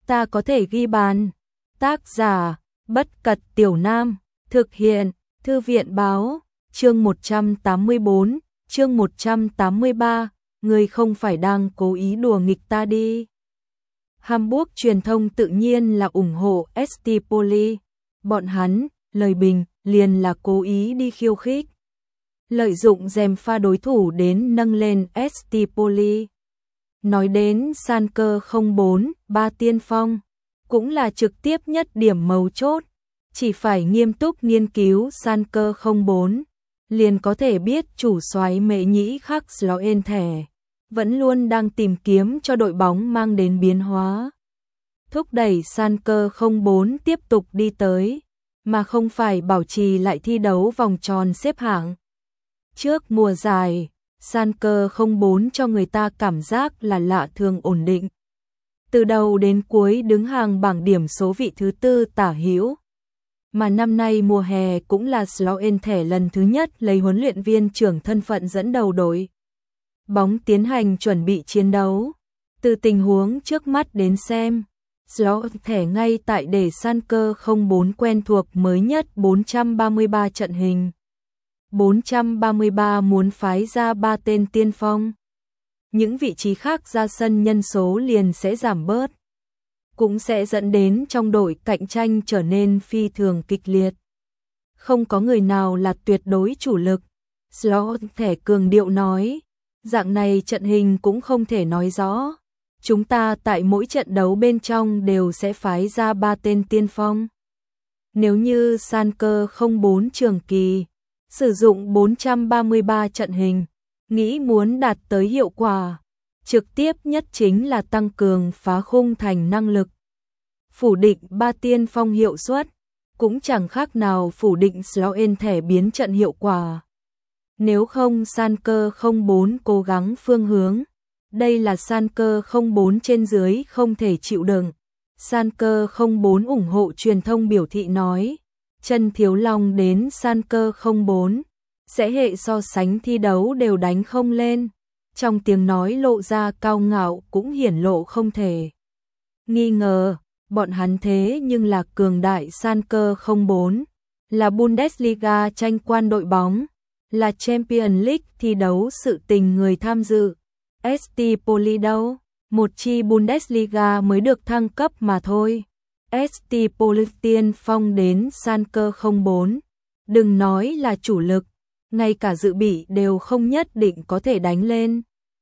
ta có thể ghi bàn. Tác giả, Bất Cật Tiểu Nam, thực hiện, Thư viện Báo, chương 184, chương 183, người không phải đang cố ý đùa nghịch ta đi. Hamburg truyền thông tự nhiên là ủng hộ ST Poli, bọn hắn, lời bình, liền là cố ý đi khiêu khích. Lợi dụng gièm pha đối thủ đến nâng lên ST Poli. Nói đến Schalke 04, ba tiên phong, cũng là trực tiếp nhất điểm mấu chốt, chỉ phải nghiêm túc nghiên cứu Schalke 04, liền có thể biết chủ soái Mễ Nhĩ Khắc Sloen-Thẻ vẫn luôn đang tìm kiếm cho đội bóng mang đến biến hóa. Thúc đẩy Schalke 04 tiếp tục đi tới, mà không phải bảo trì lại thi đấu vòng tròn xếp hạng. Trước mùa giải, Schalke 04 cho người ta cảm giác là lạ thường ổn định. Từ đầu đến cuối đứng hàng bảng điểm số vị thứ tư tả hữu. Mà năm nay mùa hè cũng là Sloen-Thẻ lần thứ nhất lấy huấn luyện viên trưởng thân phận dẫn đầu đội bóng tiến hành chuẩn bị chiến đấu. Từ tình huống trước mắt đến xem, Sloen-Thẻ ngay tại để Schalke 04 quen thuộc mới nhất 433 trận hình. 433 muốn phái ra 3 tên tiên phong. Những vị trí khác ra sân nhân số liền sẽ giảm bớt, cũng sẽ dẫn đến trong đội cạnh tranh trở nên phi thường kịch liệt. Không có người nào là tuyệt đối chủ lực, Sloen-Thẻ cường điệu nói, dạng này trận hình cũng không thể nói rõ. Chúng ta tại mỗi trận đấu bên trong đều sẽ phái ra 3 tên tiên phong. Nếu như Schalke 04 trường kỳ sử dụng 433 trận hình, nghĩ muốn đạt tới hiệu quả trực tiếp nhất chính là tăng cường phá khung thành năng lực. Phủ định 3 tiên phong hiệu suất, cũng chẳng khác nào phủ định Sloen-Thẻ biến trận hiệu quả. Nếu không Schalke 04 cố gắng phương hướng, đây là Schalke 04 trên dưới không thể chịu đựng. Schalke 04 ủng hộ truyền thông biểu thị nói, Trần Thiếu Long đến Schalke 04, sẽ hệ so sánh thi đấu đều đánh không lên. Trong tiếng nói lộ ra cao ngạo cũng hiển lộ không thể nghi ngờ, bọn hắn thế nhưng là cường đại Schalke 04, là Bundesliga tranh quan đội bóng, là Champions League thi đấu sự tình người tham dự. ST Poli đâu, một chi Bundesliga mới được thăng cấp mà thôi. ST Poli tiên phong đến Schalke 04, đừng nói là chủ lực, ngay cả dự bị đều không nhất định có thể đánh lên.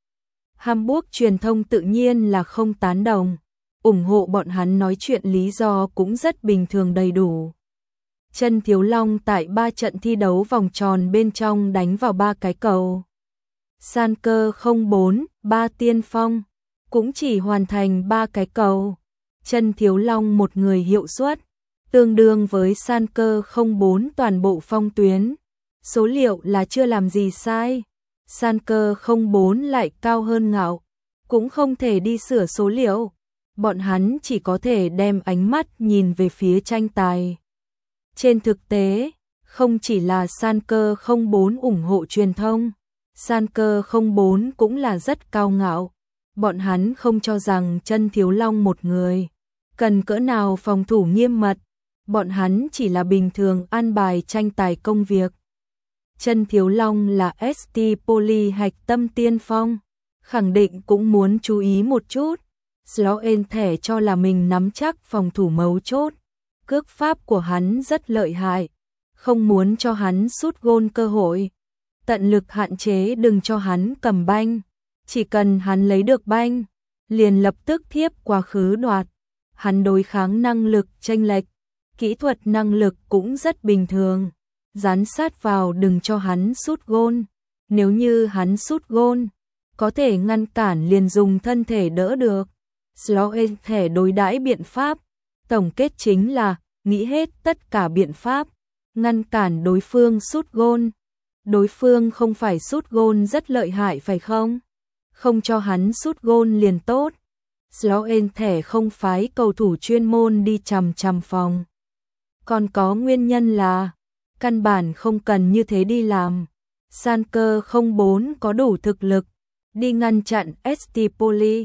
Hamburg truyền thông tự nhiên là không tán đồng, ủng hộ bọn hắn nói chuyện lý do cũng rất bình thường đầy đủ. Trần Thiếu Long tại 3 trận thi đấu vòng tròn bên trong đánh vào 3 cái cầu. Schalke 04, 3 tiên phong, cũng chỉ hoàn thành 3 cái cầu. Trần Thiếu Long một người hiệu suất, tương đương với Schalke 04 toàn bộ phong tuyến. Số liệu là chưa làm gì sai. Schalke 04 lại cao hơn ngạo, cũng không thể đi sửa số liệu. Bọn hắn chỉ có thể đem ánh mắt nhìn về phía tranh tài. Trên thực tế, không chỉ là Schalke 04 ủng hộ truyền thông, Schalke 04 cũng là rất cao ngạo. Bọn hắn không cho rằng Trần Thiếu Long một người cần cỡ nào phòng thủ nghiêm mật, bọn hắn chỉ là bình thường an bài tranh tài công việc. Trần Thiếu Long là ST Poli hạch tâm tiên phong, khẳng định cũng muốn chú ý một chút. Sloen-Thẻ cho là mình nắm chắc phòng thủ mấu chốt, cước pháp của hắn rất lợi hại, không muốn cho hắn sút gôn cơ hội, tận lực hạn chế đừng cho hắn cầm banh, chỉ cần hắn lấy được banh, liền lập tức thiếp quá khứ đoạt. Hắn đối kháng năng lực chênh lệch, kỹ thuật năng lực cũng rất bình thường, dán sát vào đừng cho hắn sút gôn, nếu như hắn sút gôn, có thể ngăn cản liền dùng thân thể đỡ được. Sloen-Thẻ đối đãi biện pháp, tổng kết chính là nghĩ hết tất cả biện pháp, ngăn cản đối phương sút gôn. Đối phương không phải sút gôn rất lợi hại phải không? Không cho hắn sút gôn liền tốt. Sloen-Thẻ không phái cầu thủ chuyên môn đi chằm chằm phòng. Còn có nguyên nhân là căn bản không cần như thế đi làm. Schalke 04 có đủ thực lực đi ngăn chặn ST Poli.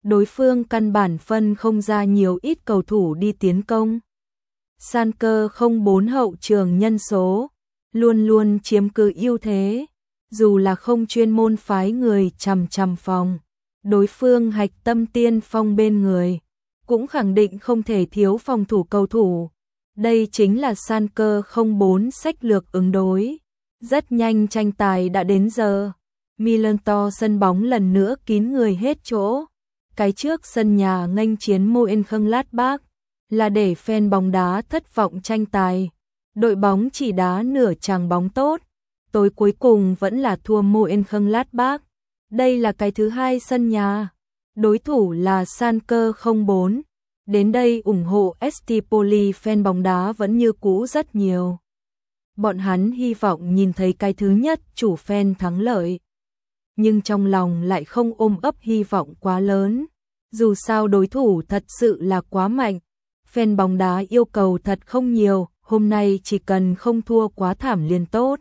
đối phương căn bản phân không ra nhiều ít cầu thủ đi tiến công. Schalke 04 hậu trường nhân số, luôn luôn chiếm cứ ưu thế, dù là không chuyên môn phái người chằm chằm phòng, đối phương hạch tâm tiên phong bên người, cũng khẳng định không thể thiếu phòng thủ cầu thủ. Đây chính là Schalke 04 sách lược ứng đối. Rất nhanh tranh tài đã đến giờ. Millerntor sân bóng lần nữa kín người hết chỗ. Cái trước sân nhà nghênh chiến Mönchengladbach là để fan bóng đá thất vọng tranh tài. Đội bóng chỉ đá nửa chàng bóng tốt. Tối cuối cùng vẫn là thua Mönchengladbach. Đây là cái thứ hai sân nhà. Đối thủ là Schalke 04. Đến đây ủng hộ Stipoli fan bóng đá vẫn như cũ rất nhiều. Bọn hắn hy vọng nhìn thấy cái thứ nhất chủ fan thắng lợi. Nhưng trong lòng lại không ôm ấp hy vọng quá lớn. Dù sao đối thủ thật sự là quá mạnh. Fan bóng đá yêu cầu thật không nhiều, hôm nay chỉ cần không thua quá thảm liền tốt.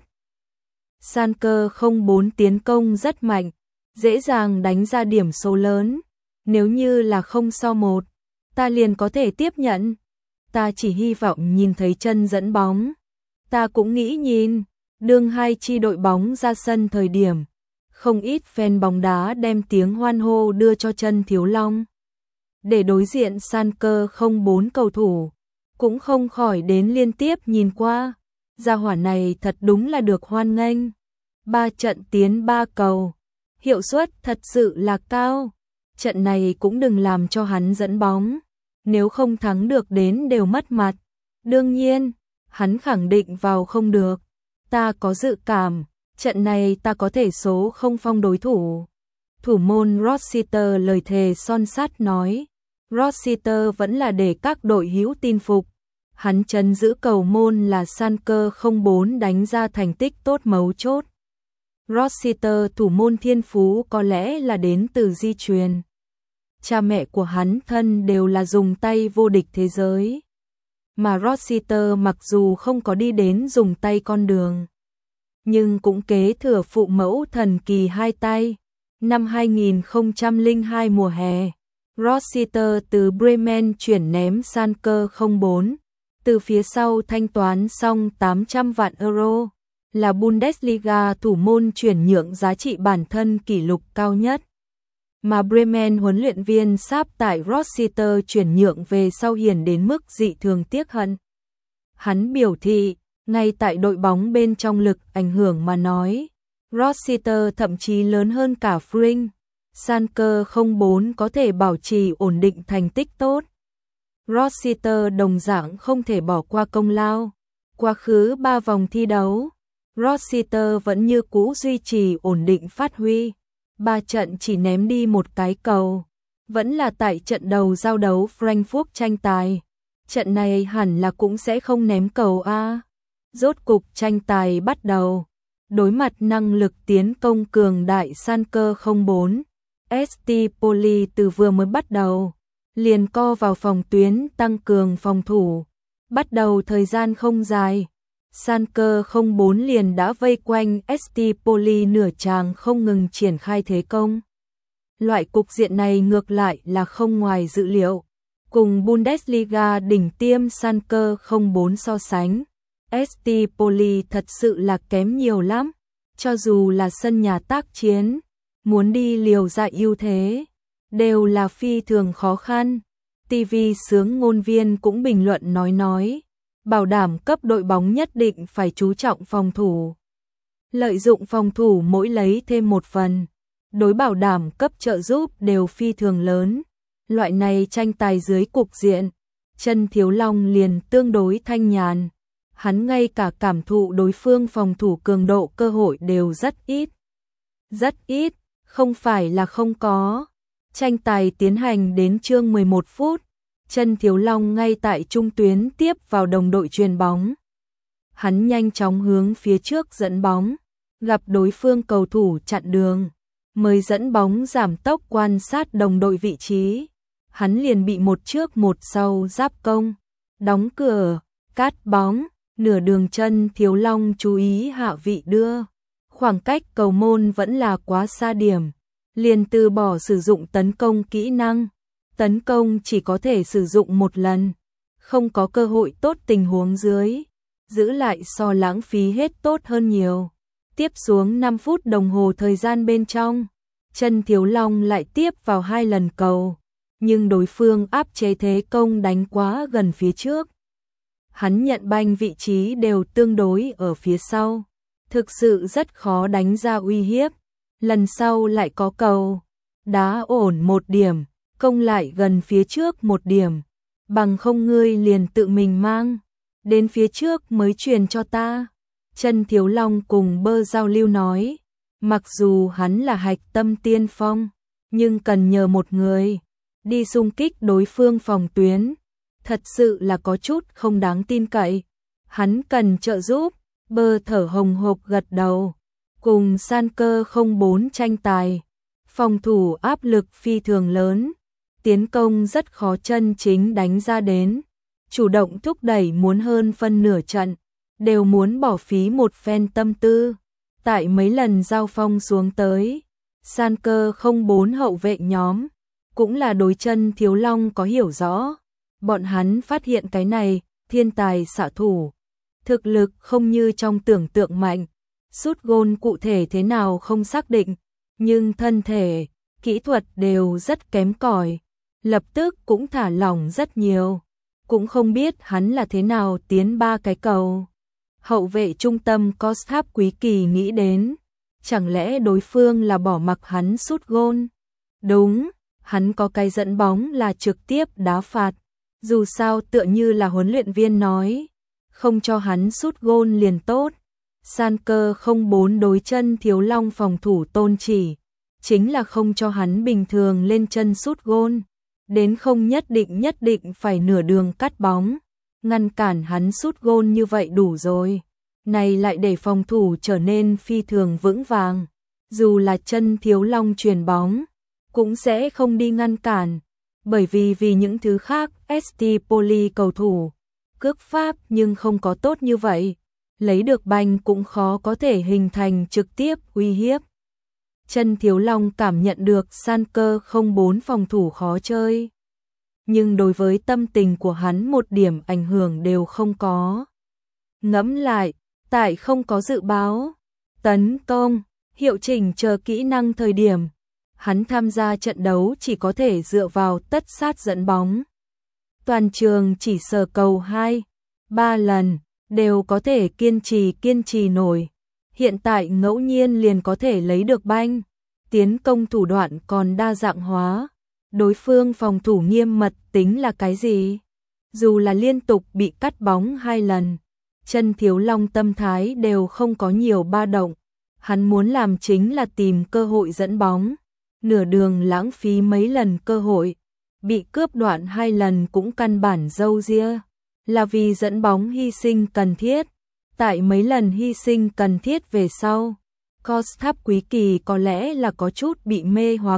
Schalke 04 tiến công rất mạnh, dễ dàng đánh ra điểm số lớn. Nếu như là 0-1, ta liền có thể tiếp nhận. Ta chỉ hy vọng nhìn thấy chân dẫn bóng. Ta cũng nghĩ nhìn, đương hai chi đội bóng ra sân thời điểm, không ít fan bóng đá đem tiếng hoan hô đưa cho chân Thiếu Long. Để đối diện Schalke 04 cầu thủ, cũng không khỏi đến liên tiếp nhìn qua. Gia hỏa này thật đúng là được hoan nghênh. 3 trận tiến 3 cầu, hiệu suất thật sự là cao. Trận này cũng đừng làm cho hắn dẫn bóng, nếu không thắng được đến đều mất mặt. Đương nhiên, hắn khẳng định vào không được. Ta có dự cảm, trận này ta có thể số không phong đối thủ. Thủ môn Rossiter lời thề son sắt nói. Rossiter vẫn là để các đội hữu tin phục. Hắn trấn giữ cầu môn là Schalke 04 đánh ra thành tích tốt mấu chốt. Rossiter thủ môn thiên phú có lẽ là đến từ di truyền. Cha mẹ của hắn thân đều là dùng tay vô địch thế giới. Mà Rossiter mặc dù không có đi đến dùng tay con đường, nhưng cũng kế thừa phụ mẫu thần kỳ hai tay. Năm 2002 mùa hè, Rossiter từ Bremen chuyển ném Schalke 04, từ phía sau thanh toán xong 800 vạn euro, là Bundesliga thủ môn chuyển nhượng giá trị bản thân kỷ lục cao nhất. Mà Bremen huấn luyện viên sáp tại Rossiter chuyển nhượng về sau hiển đến mức dị thường tiếc hận. Hắn biểu thị, ngay tại đội bóng bên trong lực ảnh hưởng mà nói, Rossiter thậm chí lớn hơn cả Frink. Schalke 04 có thể bảo trì ổn định thành tích tốt. Rossiter đồng dạng không thể bỏ qua công lao. Quá khứ 3 vòng thi đấu, Rossiter vẫn như cũ duy trì ổn định phát huy. 3 trận chỉ ném đi một cái cầu. Vẫn là tại trận đầu giao đấu Frankfurt tranh tài. Trận này hẳn là cũng sẽ không ném cầu a. Rốt cục tranh tài bắt đầu. Đối mặt năng lực tiến công cường đại Schalke 04, Stipoli từ vừa mới bắt đầu liền co vào phòng tuyến tăng cường phòng thủ. Bắt đầu thời gian không dài, Schalke 04 liền đã vây quanh Stipoli nửa tràng không ngừng triển khai thế công. Loại cục diện này ngược lại là không ngoài dự liệu. Cùng Bundesliga đỉnh tiêm Schalke 04 so sánh, Stipoli thật sự là kém nhiều lắm. Cho dù là sân nhà tác chiến, muốn đi liều ra ưu thế, đều là phi thường khó khăn. TV sướng ngôn viên cũng bình luận nói, bảo đảm cấp đội bóng nhất định phải chú trọng phòng thủ. Lợi dụng phòng thủ mỗi lấy thêm một phần, đối bảo đảm cấp trợ giúp đều phi thường lớn. Loại này tranh tài dưới cục diện, chân Thiếu Long liền tương đối thanh nhàn. Hắn ngay cả cảm thụ đối phương phòng thủ cường độ cơ hội đều rất ít. Rất ít, không phải là không có. Tranh tài tiến hành đến chương 11 phút, chân Thiếu Long ngay tại trung tuyến tiếp vào đồng đội chuyền bóng. Hắn nhanh chóng hướng phía trước dẫn bóng, gặp đối phương cầu thủ chặn đường, mới dẫn bóng giảm tốc quan sát đồng đội vị trí. Hắn liền bị một trước một sau giáp công, đóng cửa, cát bóng, nửa đường chân Thiếu Long chú ý hạ vị đưa. Khoảng cách cầu môn vẫn là quá xa điểm, liền từ bỏ sử dụng tấn công kỹ năng. Tấn công chỉ có thể sử dụng một lần, không có cơ hội tốt tình huống dưới, giữ lại so lãng phí hết tốt hơn nhiều. Tiếp xuống 5 phút đồng hồ thời gian bên trong, Chân Thiếu Long lại tiếp vào 2 lần cầu, nhưng đối phương áp chế thế công đánh quá gần phía trước. Hắn nhận banh vị trí đều tương đối ở phía sau, thực sự rất khó đánh ra uy hiếp. Lần sau lại có cầu, đá ổn 1 điểm, công lại gần phía trước 1 điểm, bằng không ngươi liền tự mình mang đến phía trước mới truyền cho ta. Chân Thiếu Long cùng Bơ giao lưu nói, mặc dù hắn là hạch tâm tiên phong, nhưng cần nhờ một người đi xung kích đối phương phòng tuyến, thật sự là có chút không đáng tin cậy. Hắn cần trợ giúp. Bơ thở hồng hộc gật đầu. Cùng San Cơ 04 tranh tài, phòng thủ áp lực phi thường lớn, tiến công rất khó chân chính đánh ra đến, chủ động thúc đẩy muốn hơn phân nửa trận, đều muốn bỏ phí một phen tâm tư. Tại mấy lần giao phong xuống tới, San Cơ 04 hậu vệ nhóm cũng là đối Chân Thiếu Long có hiểu rõ. Bọn hắn phát hiện cái này thiên tài xạ thủ, thực lực không như trong tưởng tượng mạnh, sút gôn cụ thể thế nào không xác định, nhưng thân thể, kỹ thuật đều rất kém cỏi, lập tức cũng thả lỏng rất nhiều, cũng không biết hắn là thế nào tiến 3 cái cầu. Hậu vệ trung tâm Costháp Quý Kỳ nghĩ đến, chẳng lẽ đối phương là bỏ mặc hắn sút gôn? Đúng, hắn có cái dẫn bóng là trực tiếp đá phạt, dù sao tựa như là huấn luyện viên nói, không cho hắn sút gôn liền tốt. San Cơ 04 đối Chân Thiếu Long phòng thủ tôn chỉ, chính là không cho hắn bình thường lên chân sút gôn, đến không nhất định phải nửa đường cắt bóng, ngăn cản hắn sút gôn như vậy đủ rồi. Này lại để phòng thủ trở nên phi thường vững vàng, dù là Chân Thiếu Long chuyền bóng, cũng sẽ không đi ngăn cản, bởi vì những thứ khác ST Poli cầu thủ cước pháp nhưng không có tốt như vậy, lấy được banh cũng khó có thể hình thành trực tiếp uy hiếp. Chân Thiếu Long cảm nhận được San Cơ 04 phòng thủ khó chơi, nhưng đối với tâm tình của hắn một điểm ảnh hưởng đều không có. Ngẫm lại, tại không có dự báo, tấn công, hiệu chỉnh chờ kỹ năng thời điểm, hắn tham gia trận đấu chỉ có thể dựa vào tất sát dẫn bóng. Toàn trường chỉ sờ cầu 2-3 lần, đều có thể kiên trì nổi. Hiện tại ngẫu nhiên liền có thể lấy được banh, tiến công thủ đoạn còn đa dạng hóa. Đối phương phòng thủ nghiêm mật tính là cái gì? Dù là liên tục bị cắt bóng 2 lần, Chân Thiếu Long tâm thái đều không có nhiều ba động. Hắn muốn làm chính là tìm cơ hội dẫn bóng, nửa đường lãng phí mấy lần cơ hội, bị cướp đoạn 2 lần cũng căn bản dâu ria, là vì dẫn bóng hy sinh cần thiết. Tại mấy lần hy sinh cần thiết về sau, Costháp Quý Kỳ có lẽ là có chút bị mê hoặc.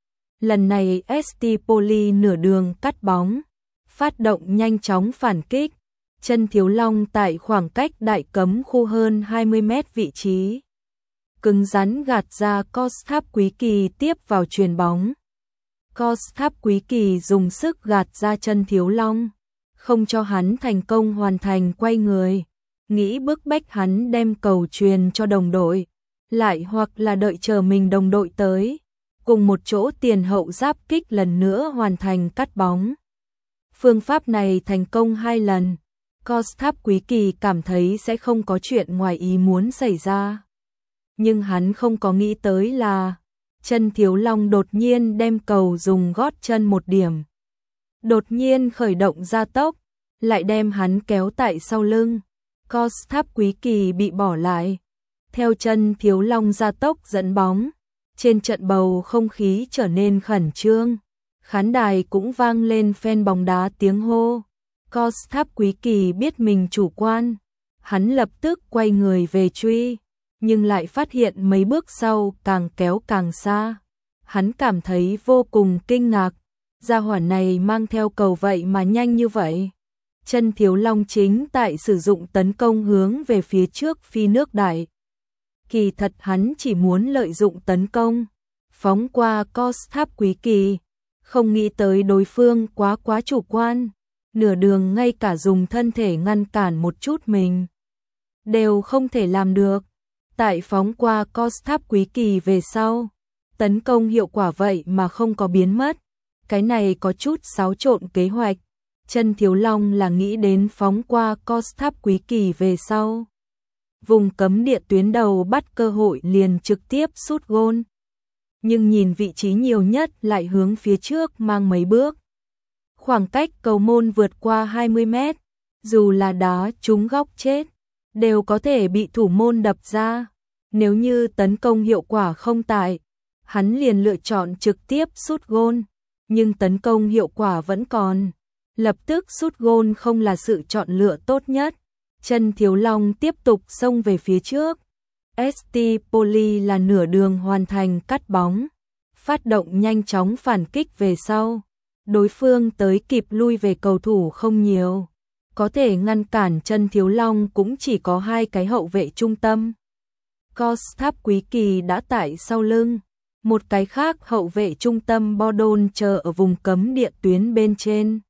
Lần này ST Poli nửa đường cắt bóng, phát động nhanh chóng phản kích, Chân Thiếu Long tại khoảng cách đại cấm khu hơn 20 mét vị trí, cứng rắn gạt ra Costháp Quý Kỳ tiếp vào chuyền bóng. Costháp Quý Kỳ dùng sức gạt ra Chân Thiếu Long, không cho hắn thành công hoàn thành quay người, nghĩ bức bách hắn đem cầu truyền cho đồng đội, lại hoặc là đợi chờ mình đồng đội tới, cùng một chỗ tiền hậu giáp kích lần nữa hoàn thành cắt bóng. Phương pháp này thành công 2 lần, Costháp Quý Kỳ cảm thấy sẽ không có chuyện ngoài ý muốn xảy ra. Nhưng hắn không có nghĩ tới là Chân Thiếu Long đột nhiên đem cầu dùng gót chân một điểm, đột nhiên khởi động gia tốc, lại đem hắn kéo tại sau lưng. Costháp Quý Kỳ bị bỏ lại, theo Chân Thiếu Long gia tốc dẫn bóng, trên trận bầu không khí trở nên khẩn trương, khán đài cũng vang lên fan bóng đá tiếng hô. Costháp Quý Kỳ biết mình chủ quan, hắn lập tức quay người về truy, nhưng lại phát hiện mấy bước sau càng kéo càng xa. Hắn cảm thấy vô cùng kinh ngạc, gia hỏa này mang theo cầu vậy mà nhanh như vậy. Chân Thiếu Long chính tại sử dụng tấn công hướng về phía trước phi nước đại. Kỳ thật hắn chỉ muốn lợi dụng tấn công, phóng qua cos tháp Quý Kỳ, không nghĩ tới đối phương quá chủ quan, nửa đường ngay cả dùng thân thể ngăn cản một chút mình đều không thể làm được. Tại phóng qua cos tháp Quý Kỳ về sau, tấn công hiệu quả vậy mà không có biến mất, cái này có chút xáo trộn kế hoạch. Chân Thiếu Long là nghĩ đến phóng qua cos tháp Quý Kỳ về sau, vùng cấm địa tuyến đầu bắt cơ hội liền trực tiếp sút gôn. Nhưng nhìn vị trí nhiều nhất lại hướng phía trước mang mấy bước. Khoảng cách cầu môn vượt qua 20 mét, dù là đá trúng góc chết, đều có thể bị thủ môn đập ra. Nếu như tấn công hiệu quả không tại, hắn liền lựa chọn trực tiếp sút gôn, nhưng tấn công hiệu quả vẫn còn. Lập tức sút gôn không là sự chọn lựa tốt nhất. Chân Thiếu Long tiếp tục xông về phía trước. ST Poli là nửa đường hoàn thành cắt bóng, phát động nhanh chóng phản kích về sau. Đối phương tới kịp lui về cầu thủ không nhiều, có thể ngăn cản Chân Thiếu Long cũng chỉ có hai cái hậu vệ trung tâm. Cos tháp Quý Kỳ đã tại sau lưng, một cái khác hậu vệ trung tâm Bordon chờ ở vùng cấm địa tuyến bên trên.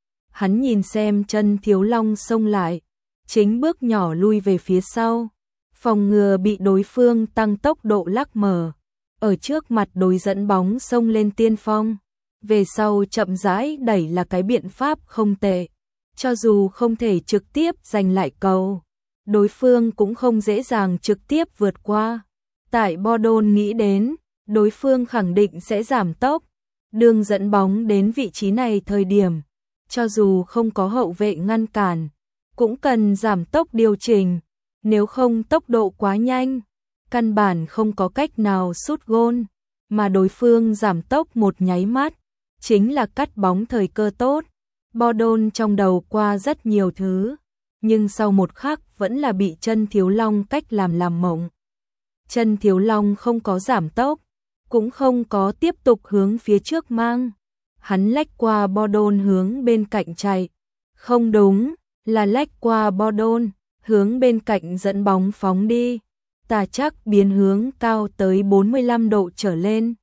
Hắn nhìn xem Chân Thiếu Long xông lại, chính bước nhỏ lui về phía sau, phòng ngừa bị đối phương tăng tốc độ lắc mở. Ở trước mặt đối dẫn bóng xông lên tiên phong, về sau chậm rãi đẩy là cái biện pháp không tệ. Cho dù không thể trực tiếp giành lại cầu, đối phương cũng không dễ dàng trực tiếp vượt qua. Tại Bordon nghĩ đến, đối phương khẳng định sẽ giảm tốc. Đường dẫn bóng đến vị trí này thời điểm, cho dù không có hậu vệ ngăn cản, cũng cần giảm tốc điều chỉnh, nếu không tốc độ quá nhanh, căn bản không có cách nào sút gôn, mà đối phương giảm tốc một nháy mắt, chính là cắt bóng thời cơ tốt. Bordon trong đầu qua rất nhiều thứ, nhưng sau một khắc vẫn là bị Chân Thiếu Long cách làm mộng. Chân Thiếu Long không có giảm tốc, cũng không có tiếp tục hướng phía trước mang. Hắn lách qua Bordon hướng bên cạnh chạy. Không đúng, là lách qua Bordon, hướng bên cạnh dẫn bóng phóng đi. Tà chắc biến hướng cao tới 45 độ trở lên.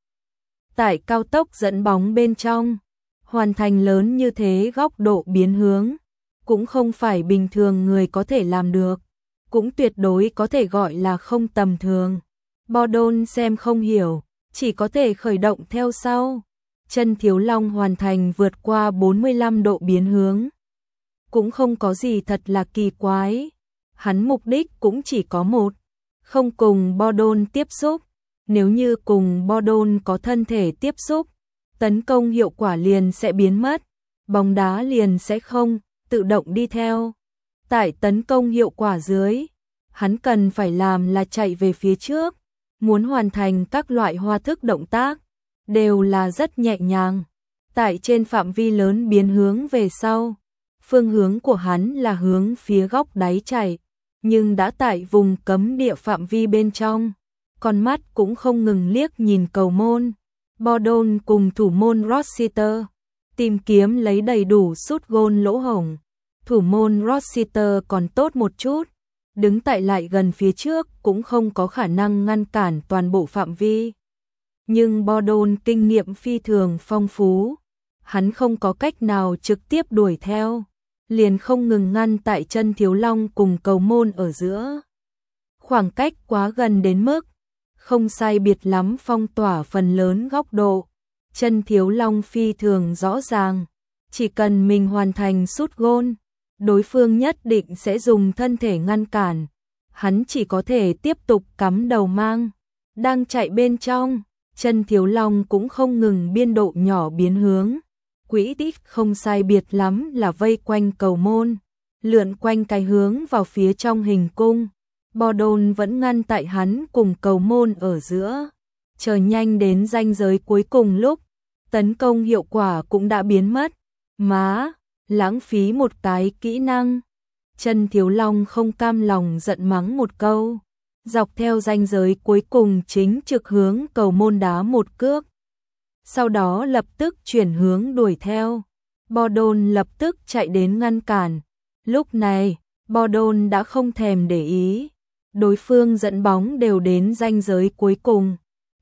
Tại cao tốc dẫn bóng bên trong, hoàn thành lớn như thế góc độ biến hướng, cũng không phải bình thường người có thể làm được, cũng tuyệt đối có thể gọi là không tầm thường. Bordon xem không hiểu, chỉ có thể khởi động theo sau. Chân Thiếu Long hoàn thành vượt qua 45 độ biến hướng, cũng không có gì thật là kỳ quái. Hắn mục đích cũng chỉ có một, không cùng Bordon tiếp xúc. Nếu như cùng Bordon có thân thể tiếp xúc, tấn công hiệu quả liền sẽ biến mất, bóng đá liền sẽ không tự động đi theo. Tại tấn công hiệu quả dưới, hắn cần phải làm là chạy về phía trước, muốn hoàn thành các loại hoa thức động tác, đều là rất nhẹ nhàng. Tại trên phạm vi lớn biến hướng về sau, phương hướng của hắn là hướng phía góc đáy chạy, nhưng đã tại vùng cấm địa phạm vi bên trong, con mắt cũng không ngừng liếc nhìn cầu môn. Bordon cùng thủ môn Rossiter tìm kiếm lấy đầy đủ sút gôn lỗ hổng. Thủ môn Rossiter còn tốt một chút, đứng tại lại gần phía trước cũng không có khả năng ngăn cản toàn bộ phạm vi. Nhưng Bordon kinh nghiệm phi thường phong phú, hắn không có cách nào trực tiếp đuổi theo, liền không ngừng ngăn tại Chân Thiếu Long cùng cầu môn ở giữa. Khoảng cách quá gần đến mức không sai biệt lắm phong tỏa phần lớn góc độ. Chân Thiếu Long phi thường rõ ràng, chỉ cần mình hoàn thành sút gôn, đối phương nhất định sẽ dùng thân thể ngăn cản. Hắn chỉ có thể tiếp tục cắm đầu mang. Đang chạy bên trong, Chân Thiếu Long cũng không ngừng biên độ nhỏ biến hướng. Quỹ tích không sai biệt lắm là vây quanh cầu môn, lượn quanh cái hướng vào phía trong hình cung. Bordon vẫn ngăn tại hắn cùng cầu môn ở giữa. Chờ nhanh đến ranh giới cuối cùng lúc, tấn công hiệu quả cũng đã biến mất. Má, lãng phí một cái kỹ năng. Chân Thiếu Long không cam lòng giận mắng một câu, dọc theo ranh giới cuối cùng chính trực hướng cầu môn đá một cước. Sau đó lập tức chuyển hướng đuổi theo. Bordon lập tức chạy đến ngăn cản. Lúc này, Bordon đã không thèm để ý. Đối phương dẫn bóng đều đến ranh giới cuối cùng.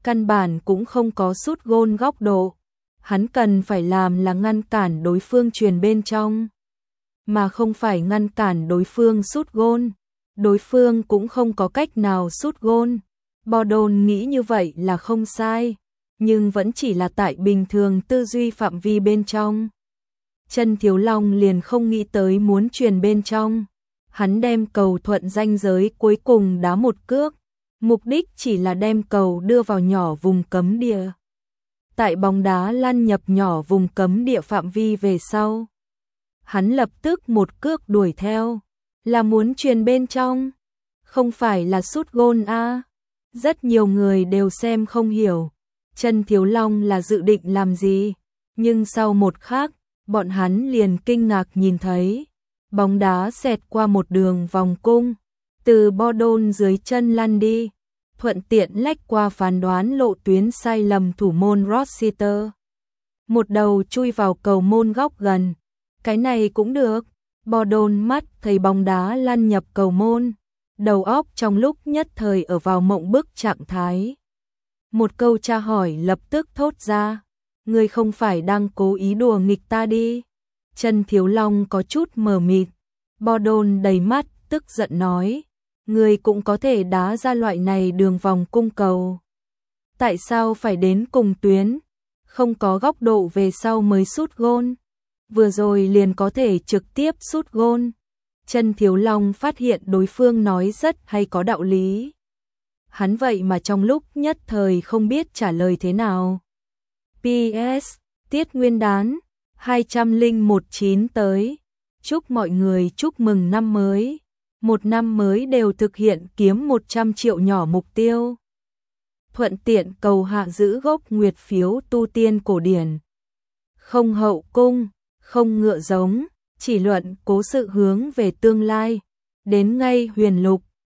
căn bản cũng không có sút gôn góc độ. Hắn cần phải làm là ngăn cản đối phương chuyền bên trong, mà không phải ngăn cản đối phương sút gôn. Đối phương cũng không có cách nào sút gôn. Bordon nghĩ như vậy là không sai, nhưng vẫn chỉ là tại bình thường tư duy phạm vi bên trong. Chân Thiếu Long liền không nghĩ tới muốn chuyền bên trong. Hắn đem cầu thuận ranh giới cuối cùng đá một cước, mục đích chỉ là đem cầu đưa vào nhỏ vùng cấm địa. Tại bóng đá lăn nhập nhỏ vùng cấm địa phạm vi về sau, hắn lập tức một cước đuổi theo, là muốn chuyền bên trong, không phải là sút gôn a. Rất nhiều người đều xem không hiểu, Chân Thiếu Long là dự định làm gì, nhưng sau một khắc, bọn hắn liền kinh ngạc nhìn thấy, bóng đá xẹt qua một đường vòng cung, từ Bordon dưới chân lăn đi, thuận tiện lách qua phán đoán lộ tuyến sai lầm thủ môn Rossiter. Một đầu chui vào cầu môn góc gần. Cái này cũng được. Bordon mắt thấy bóng đá lăn nhập cầu môn, đầu óc trong lúc nhất thời ở vào mộng bức trạng thái. Một câu tra hỏi lập tức thốt ra, ngươi không phải đang cố ý đùa nghịch ta đi. Chân Thiếu Long có chút mờ mịt. Bordon đầy mắt tức giận nói, ngươi cũng có thể đá ra loại này đường vòng cung cầu. Tại sao phải đến cùng tuyến, không có góc độ về sau mới sút gôn? Vừa rồi liền có thể trực tiếp sút gôn. Chân Thiếu Long phát hiện đối phương nói rất hay có đạo lý. Hắn vậy mà trong lúc nhất thời không biết trả lời thế nào. PS, Tiết Nguyên Đán 2019 tới. Chúc mọi người chúc mừng năm mới. Một năm mới đều thực hiện kiếm 100 triệu nhỏ mục tiêu. Thuận tiện cầu hạ giữ gốc nguyệt phiếu tu tiên cổ điển. Không hậu cung, không ngựa giống, chỉ luận cố sự hướng về tương lai. Đến ngay huyền lục,